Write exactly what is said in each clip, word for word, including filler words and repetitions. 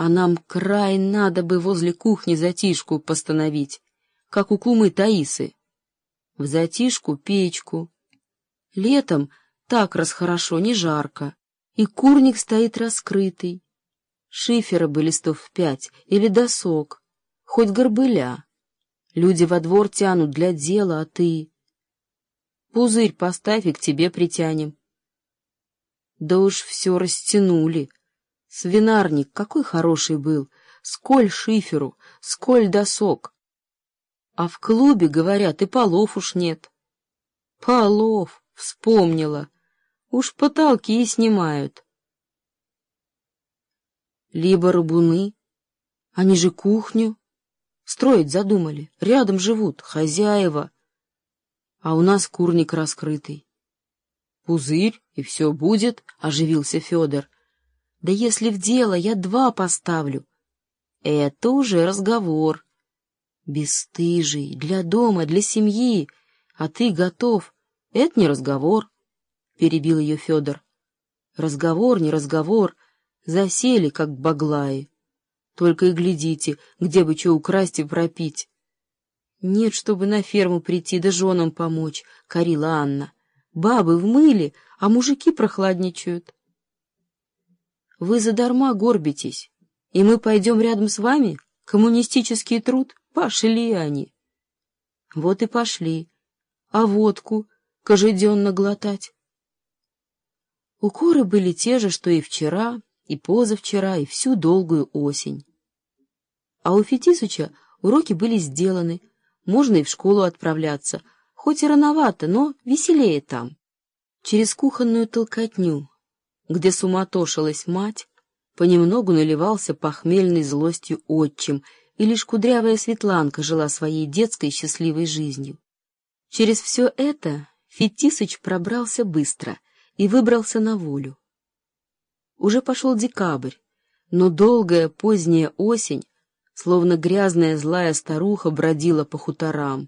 А нам край надо бы возле кухни затишку постановить, как у кумы Таисы. В затишку печку. Летом так раз хорошо, не жарко, и курник стоит раскрытый. Шифера бы листов пять или досок, хоть горбыля. Люди во двор тянут для дела, а ты... Пузырь поставь и к тебе притянем. Да уж все растянули. Свинарник какой хороший был, сколь шиферу, сколь досок. А в клубе, говорят, и полов уж нет. Полов, вспомнила. Уж потолки и снимают. Либо рабуны. Они же кухню строить задумали. Рядом живут хозяева. А у нас курник раскрытый. Пузырь, и все будет, — оживился Федор. Да если в дело, я два поставлю. Это уже разговор. Бесстыжий, для дома, для семьи. А ты готов. Это не разговор, — перебил ее Федор. Разговор, не разговор. Засели, как баглаи. Только и глядите, где бы что украсть и пропить. Нет, чтобы на ферму прийти да женам помочь, — корила Анна. Бабы в мыле, а мужики прохладничают. Вы задарма горбитесь, и мы пойдем рядом с вами? Коммунистический труд? Пошли они. Вот и пошли. А водку кажденно глотать? Укоры были те же, что и вчера, и позавчера, и всю долгую осень. А у Фетисыча уроки были сделаны, можно и в школу отправляться, хоть и рановато, но веселее там. Через кухонную толкотню, где суматошилась мать, понемногу наливался похмельной злостью отчим, и лишь кудрявая Светланка жила своей детской счастливой жизнью. Через все это Фетисыч пробрался быстро и выбрался на волю. Уже пошел декабрь, но долгая поздняя осень, словно грязная злая старуха, бродила по хуторам.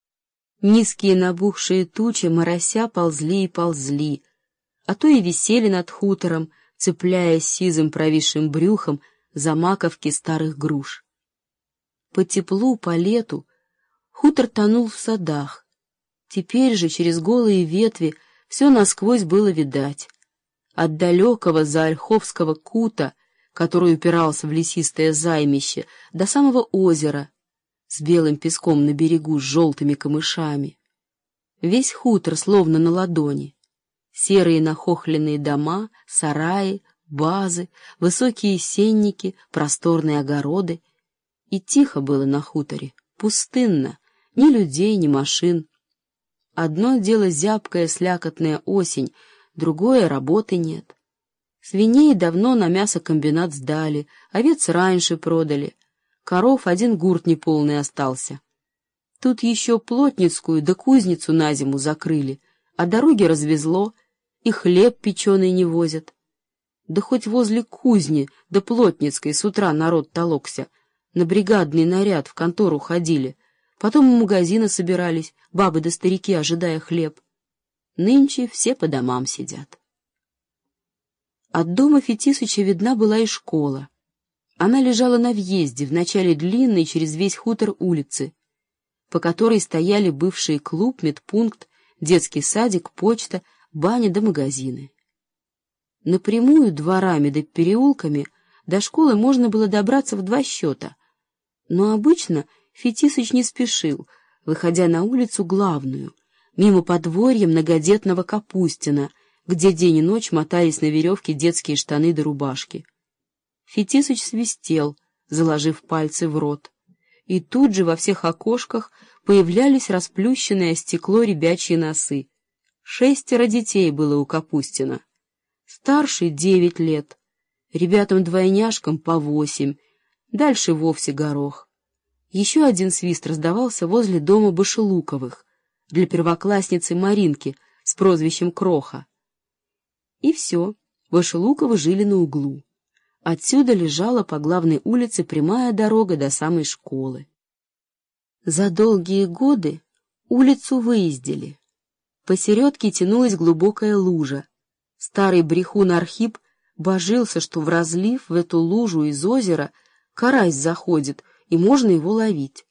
Низкие набухшие тучи морося ползли и ползли, а то и висели над хутором, цепляясь сизым провисшим брюхом за маковки старых груш. По теплу, по лету хутор тонул в садах. Теперь же через голые ветви все насквозь было видать. От далекого заольховского кута, который упирался в лесистое займище, до самого озера, с белым песком на берегу с желтыми камышами. Весь хутор словно на ладони. Серые нахохленные дома, сараи, базы, высокие сенники, просторные огороды. И тихо было на хуторе, пустынно, ни людей, ни машин. Одно дело зябкая слякотная осень, другое — работы нет. Свиней давно на мясокомбинат сдали, овец раньше продали. Коров один гурт неполный остался. Тут еще плотницкую да кузницу на зиму закрыли, а дороги развезло, и хлеб печеный не возят. Да хоть возле кузни да плотницкой с утра народ толокся, на бригадный наряд в контору ходили, потом у магазина собирались, бабы да старики, ожидая хлеб. Нынче все по домам сидят. От дома Фетисыча видна была и школа. Она лежала на въезде, в начале длинной через весь хутор улицы, по которой стояли бывший клуб, медпункт, детский садик, почта, баня да магазины. Напрямую дворами да переулками до школы можно было добраться в два счета, но обычно Фетисыч не спешил, выходя на улицу главную, мимо подворья многодетного Капустина, где день и ночь мотались на веревке детские штаны да рубашки. Фетисыч свистел, заложив пальцы в рот, и тут же во всех окошках появлялись расплющенные о стекло ребячьи носы. Шестеро детей было у Капустина. Старший — девять лет, ребятам-двойняшкам по восемь, дальше вовсе горох. Еще один свист раздавался возле дома Башелуковых для первоклассницы Маринки с прозвищем Кроха. И все, Башелуковы жили на углу. Отсюда лежала по главной улице прямая дорога до самой школы. За долгие годы улицу выездили. Посередке тянулась глубокая лужа. Старый брехун Архип божился, что в разлив, в эту лужу из озера, карась заходит, и можно его ловить.